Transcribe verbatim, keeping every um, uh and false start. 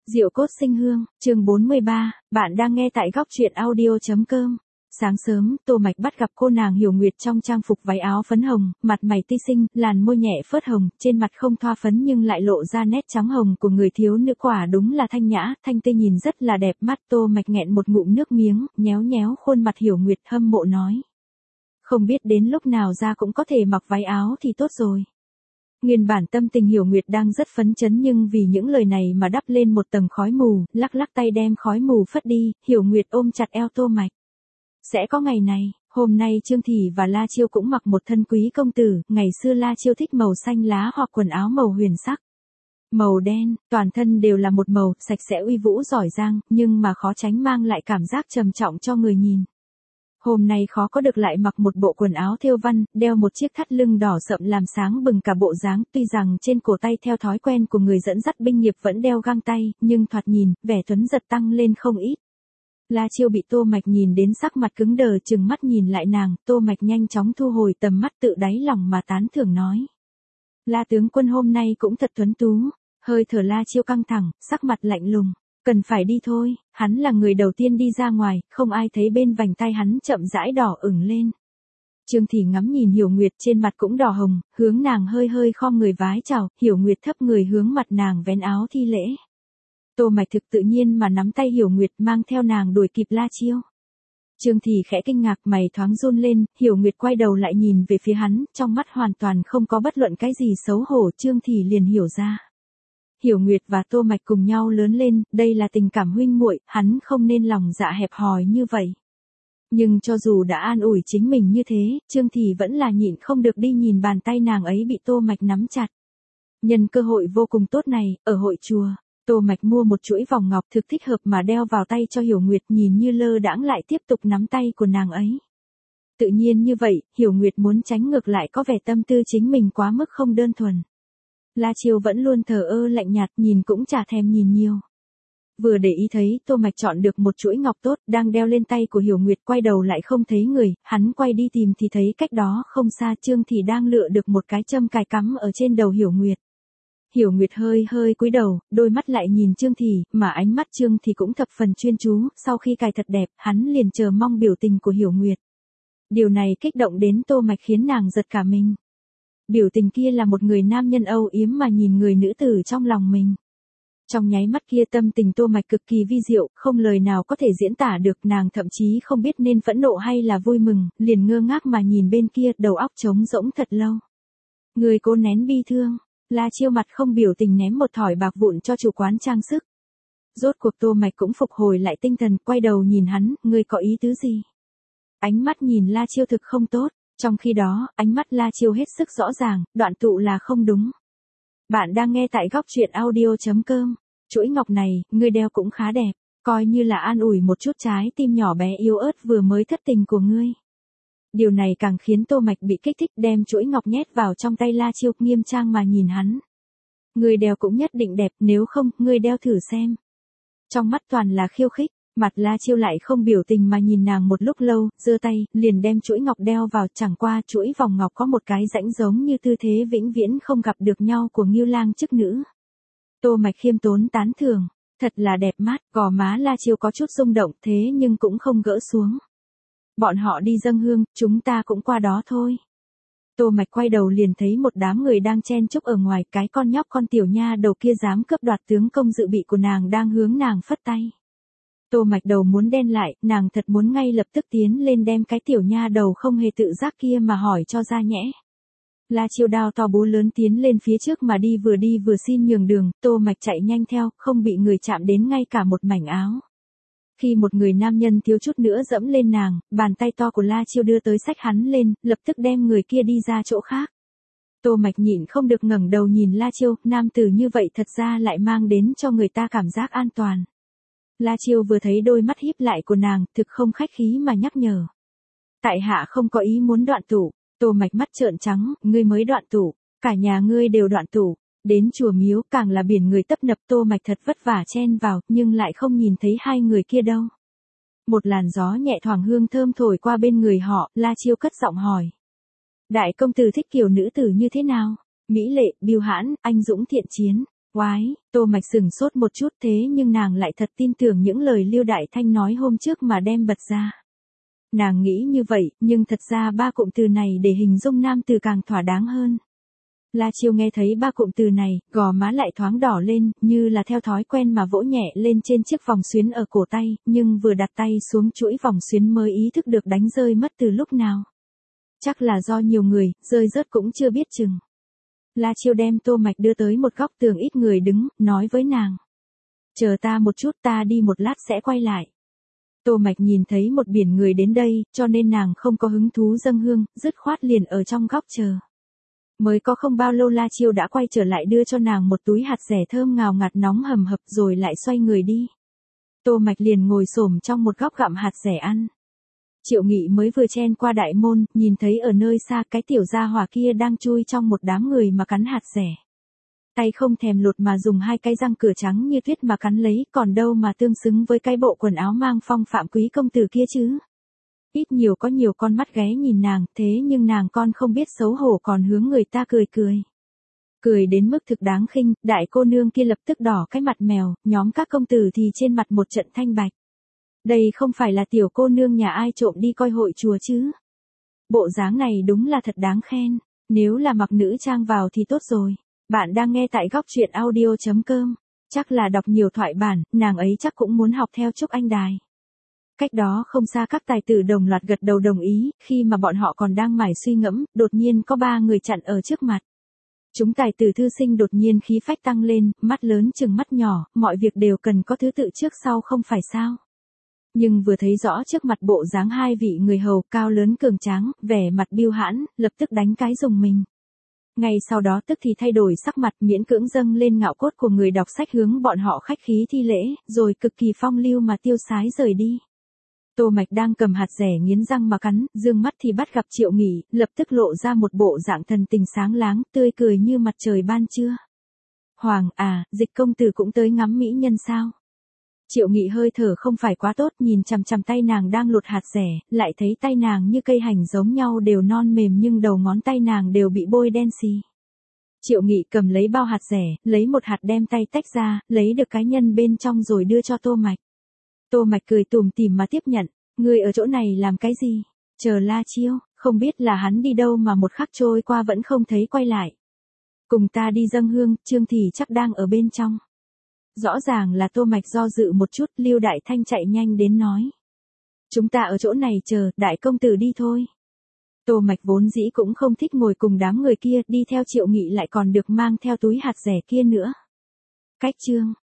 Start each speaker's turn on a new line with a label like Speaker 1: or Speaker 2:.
Speaker 1: Diệu cốt sinh hương, chương bốn mươi ba, bạn đang nghe tại góc truyện audio.com. Sáng sớm, Tô Mạch bắt gặp cô nàng Hiểu Nguyệt trong trang phục váy áo phấn hồng, mặt mày ti xinh, làn môi nhẹ phớt hồng, trên mặt không thoa phấn nhưng lại lộ ra nét trắng hồng của người thiếu nữ, quả đúng là thanh nhã, thanh tươi, nhìn rất là đẹp mắt. Tô Mạch nghẹn một ngụm nước miếng, nhéo nhéo khuôn mặt Hiểu Nguyệt, hâm mộ nói: không biết đến lúc nào ra cũng có thể mặc váy áo thì tốt rồi. Nguyên bản tâm tình Hiểu Nguyệt đang rất phấn chấn, nhưng vì những lời này mà đắp lên một tầng khói mù, lắc lắc tay đem khói mù phất đi. Hiểu Nguyệt ôm chặt eo Tô Mạch. Sẽ có ngày này. Hôm nay Trương Thị và La Chiêu cũng mặc một thân quý công tử, ngày xưa La Chiêu thích màu xanh lá hoặc quần áo màu huyền sắc. Màu đen, toàn thân đều là một màu, sạch sẽ uy vũ giỏi giang, nhưng mà khó tránh mang lại cảm giác trầm trọng cho người nhìn. Hôm nay khó có được lại mặc một bộ quần áo thêu văn, đeo một chiếc thắt lưng đỏ sậm làm sáng bừng cả bộ dáng, tuy rằng trên cổ tay theo thói quen của người dẫn dắt binh nghiệp vẫn đeo găng tay, nhưng thoạt nhìn, vẻ tuấn giật tăng lên không ít. La Chiêu bị Tô Mạch nhìn đến sắc mặt cứng đờ, trừng mắt nhìn lại nàng. Tô Mạch nhanh chóng thu hồi tầm mắt, tự đáy lòng mà tán thưởng nói: La tướng quân hôm nay cũng thật tuấn tú. Hơi thở La Chiêu căng thẳng, sắc mặt lạnh lùng. Cần phải đi thôi. Hắn là người đầu tiên đi ra ngoài, không ai thấy bên vành tay hắn chậm rãi đỏ ửng lên. Trương Thị ngắm nhìn Hiểu Nguyệt, trên mặt cũng đỏ hồng, hướng nàng hơi hơi khom người vái chào. Hiểu Nguyệt thấp người hướng mặt nàng vén áo thi lễ. Tô Mạch thực tự nhiên mà nắm tay Hiểu Nguyệt, mang theo nàng đuổi kịp La Chiêu. Trương Thị khẽ kinh ngạc, mày thoáng run lên. Hiểu Nguyệt quay đầu lại nhìn về phía hắn, trong mắt hoàn toàn không có bất luận cái gì xấu hổ. Trương Thị liền hiểu ra. Hiểu Nguyệt và Tô Mạch cùng nhau lớn lên, đây là tình cảm huynh muội, hắn không nên lòng dạ hẹp hòi như vậy. Nhưng cho dù đã an ủi chính mình như thế, Trương Thị vẫn là nhịn không được đi nhìn bàn tay nàng ấy bị Tô Mạch nắm chặt. Nhân cơ hội vô cùng tốt này, ở hội chùa, Tô Mạch mua một chuỗi vòng ngọc thực thích hợp mà đeo vào tay cho Hiểu Nguyệt, nhìn như lơ đãng lại tiếp tục nắm tay của nàng ấy. Tự nhiên như vậy, Hiểu Nguyệt muốn tránh ngược lại có vẻ tâm tư chính mình quá mức không đơn thuần. La Chiêu vẫn luôn thờ ơ lạnh nhạt, nhìn cũng chả thèm nhìn nhiều. Vừa để ý thấy Tô Mạch chọn được một chuỗi ngọc tốt, đang đeo lên tay của Hiểu Nguyệt, quay đầu lại không thấy người, hắn quay đi tìm thì thấy cách đó không xa Trương Thị đang lựa được một cái châm cài cắm ở trên đầu Hiểu Nguyệt. Hiểu Nguyệt hơi hơi cúi đầu, đôi mắt lại nhìn Trương Thị, mà ánh mắt Trương Thị cũng thập phần chuyên chú. Sau khi cài thật đẹp, hắn liền chờ mong biểu tình của Hiểu Nguyệt. Điều này kích động đến Tô Mạch khiến nàng giật cả mình. Biểu tình kia là một người nam nhân âu yếm mà nhìn người nữ tử trong lòng mình. Trong nháy mắt kia tâm tình Tô Mạch cực kỳ vi diệu, không lời nào có thể diễn tả được. Nàng thậm chí không biết nên phẫn nộ hay là vui mừng, liền ngơ ngác mà nhìn bên kia, đầu óc trống rỗng thật lâu. Người cố nén bi thương. La Chiêu mặt không biểu tình ném một thỏi bạc vụn cho chủ quán trang sức. Rốt cuộc Tô Mạch cũng phục hồi lại tinh thần, quay đầu nhìn hắn: ngươi có ý tứ gì? Ánh mắt nhìn La Chiêu thực không tốt. Trong khi đó, ánh mắt La Chiêu hết sức rõ ràng, đoạn tụ là không đúng. Bạn đang nghe tại góc truyện audio.com. Chuỗi ngọc này, ngươi đeo cũng khá đẹp, coi như là an ủi một chút trái tim nhỏ bé yếu ớt vừa mới thất tình của ngươi. Điều này càng khiến Tô Mạch bị kích thích, đem chuỗi ngọc nhét vào trong tay La Chiêu, nghiêm trang mà nhìn hắn. Ngươi đeo cũng nhất định đẹp, nếu không, ngươi đeo thử xem. Trong mắt toàn là khiêu khích. Mặt La Chiêu lại không biểu tình mà nhìn nàng một lúc lâu, giơ tay, liền đem chuỗi ngọc đeo vào. Chẳng qua chuỗi vòng ngọc có một cái rãnh giống như tư thế vĩnh viễn không gặp được nhau của Ngưu Lang chức nữ. Tô Mạch khiêm tốn tán thưởng, thật là đẹp mắt. Gò má La Chiêu có chút rung động, thế nhưng cũng không gỡ xuống. Bọn họ đi dâng hương, chúng ta cũng qua đó thôi. Tô Mạch quay đầu liền thấy một đám người đang chen chúc ở ngoài, cái con nhóc con tiểu nha đầu kia dám cướp đoạt tướng công dự bị của nàng đang hướng nàng phất tay. Tô Mạch đầu muốn đen lại, nàng thật muốn ngay lập tức tiến lên đem cái tiểu nha đầu không hề tự giác kia mà hỏi cho ra nhẽ. La Chiêu đao to búa lớn tiến lên phía trước mà đi, vừa đi vừa xin nhường đường. Tô Mạch chạy nhanh theo, không bị người chạm đến ngay cả một mảnh áo. Khi một người nam nhân thiếu chút nữa dẫm lên nàng, bàn tay to của La Chiêu đưa tới xách hắn lên, lập tức đem người kia đi ra chỗ khác. Tô Mạch nhịn không được ngẩng đầu nhìn La Chiêu, nam tử như vậy thật ra lại mang đến cho người ta cảm giác an toàn. La Chiêu vừa thấy đôi mắt híp lại của nàng, thực không khách khí mà nhắc nhở. Tại hạ không có ý muốn đoạn tụ. Tô Mạch mắt trợn trắng, ngươi mới đoạn tụ, cả nhà ngươi đều đoạn tụ. Đến chùa miếu càng là biển người tấp nập. Tô Mạch thật vất vả chen vào, nhưng lại không nhìn thấy hai người kia đâu. Một làn gió nhẹ thoảng hương thơm thổi qua bên người họ, La Chiêu cất giọng hỏi: đại công tử thích kiểu nữ tử như thế nào? Mỹ lệ, biêu hãn, anh dũng thiện chiến. Oái, Tô Mạch sửng sốt một chút thế nhưng nàng lại thật tin tưởng những lời Lưu Đại Thanh nói hôm trước mà đem bật ra. Nàng nghĩ như vậy, nhưng thật ra ba cụm từ này để hình dung nam từ càng thỏa đáng hơn. La Chiêu nghe thấy ba cụm từ này, gò má lại thoáng đỏ lên, như là theo thói quen mà vỗ nhẹ lên trên chiếc vòng xuyến ở cổ tay, nhưng vừa đặt tay xuống chuỗi vòng xuyến mới ý thức được đánh rơi mất từ lúc nào. Chắc là do nhiều người, rơi rớt cũng chưa biết chừng. La Chiêu đem Tô Mạch đưa tới một góc tường ít người đứng, nói với nàng. Chờ ta một chút, ta đi một lát sẽ quay lại. Tô Mạch nhìn thấy một biển người đến đây, cho nên nàng không có hứng thú dâng hương, dứt khoát liền ở trong góc chờ. Mới có không bao lâu La Chiêu đã quay trở lại đưa cho nàng một túi hạt dẻ thơm ngào ngạt nóng hầm hập rồi lại xoay người đi. Tô Mạch liền ngồi xổm trong một góc gặm hạt dẻ ăn. Triệu Nghị mới vừa chen qua đại môn, nhìn thấy ở nơi xa cái tiểu gia hỏa kia đang chui trong một đám người mà cắn hạt dẻ. Tay không thèm lột mà dùng hai cái răng cửa trắng như tuyết mà cắn lấy, còn đâu mà tương xứng với cái bộ quần áo mang phong phạm quý công tử kia chứ. Ít nhiều có nhiều con mắt ghé nhìn nàng, thế nhưng nàng con không biết xấu hổ còn hướng người ta cười cười. Cười đến mức thực đáng khinh, đại cô nương kia lập tức đỏ cái mặt mèo, nhóm các công tử thì trên mặt một trận thanh bạch. Đây không phải là tiểu cô nương nhà ai trộm đi coi hội chùa chứ. Bộ dáng này đúng là thật đáng khen, nếu là mặc nữ trang vào thì tốt rồi. Bạn đang nghe tại góc truyện audio chấm com, chắc là đọc nhiều thoại bản, nàng ấy chắc cũng muốn học theo Trúc Anh Đài. Cách đó không xa các tài tử đồng loạt gật đầu đồng ý, khi mà bọn họ còn đang mải suy ngẫm, đột nhiên có ba người chặn ở trước mặt. Chúng tài tử thư sinh đột nhiên khí phách tăng lên, mắt lớn chừng mắt nhỏ, mọi việc đều cần có thứ tự trước sau không phải sao. Nhưng vừa thấy rõ trước mặt bộ dáng hai vị người hầu cao lớn cường tráng, vẻ mặt biêu hãn, lập tức đánh cái rùng mình. Ngay sau đó tức thì thay đổi sắc mặt miễn cưỡng dâng lên ngạo cốt của người đọc sách hướng bọn họ khách khí thi lễ, rồi cực kỳ phong lưu mà tiêu sái rời đi. Tô Mạch đang cầm hạt dẻ nghiến răng mà cắn, dương mắt thì bắt gặp Triệu Nghị, lập tức lộ ra một bộ dạng thần tình sáng láng, tươi cười như mặt trời ban trưa. Hoàng, à, Dịch công tử cũng tới ngắm mỹ nhân sao? Triệu Nghị hơi thở không phải quá tốt, nhìn chằm chằm tay nàng đang lột hạt dẻ, lại thấy tay nàng như cây hành giống nhau đều non mềm nhưng đầu ngón tay nàng đều bị bôi đen xì. Triệu Nghị cầm lấy bao hạt dẻ, lấy một hạt đem tay tách ra, lấy được cái nhân bên trong rồi đưa cho Tô Mạch. Tô Mạch cười tủm tỉm mà tiếp nhận, ngươi ở chỗ này làm cái gì? Chờ La Chiêu, không biết là hắn đi đâu mà một khắc trôi qua vẫn không thấy quay lại. Cùng ta đi dâng hương, Trương thì chắc đang ở bên trong. Rõ ràng là Tô Mạch do dự một chút, Lưu Đại Thanh chạy nhanh đến nói. Chúng ta ở chỗ này chờ, đại công tử đi thôi. Tô Mạch vốn dĩ cũng không thích ngồi cùng đám người kia, đi theo Triệu Nghị lại còn được mang theo túi hạt dẻ kia nữa. Cách chương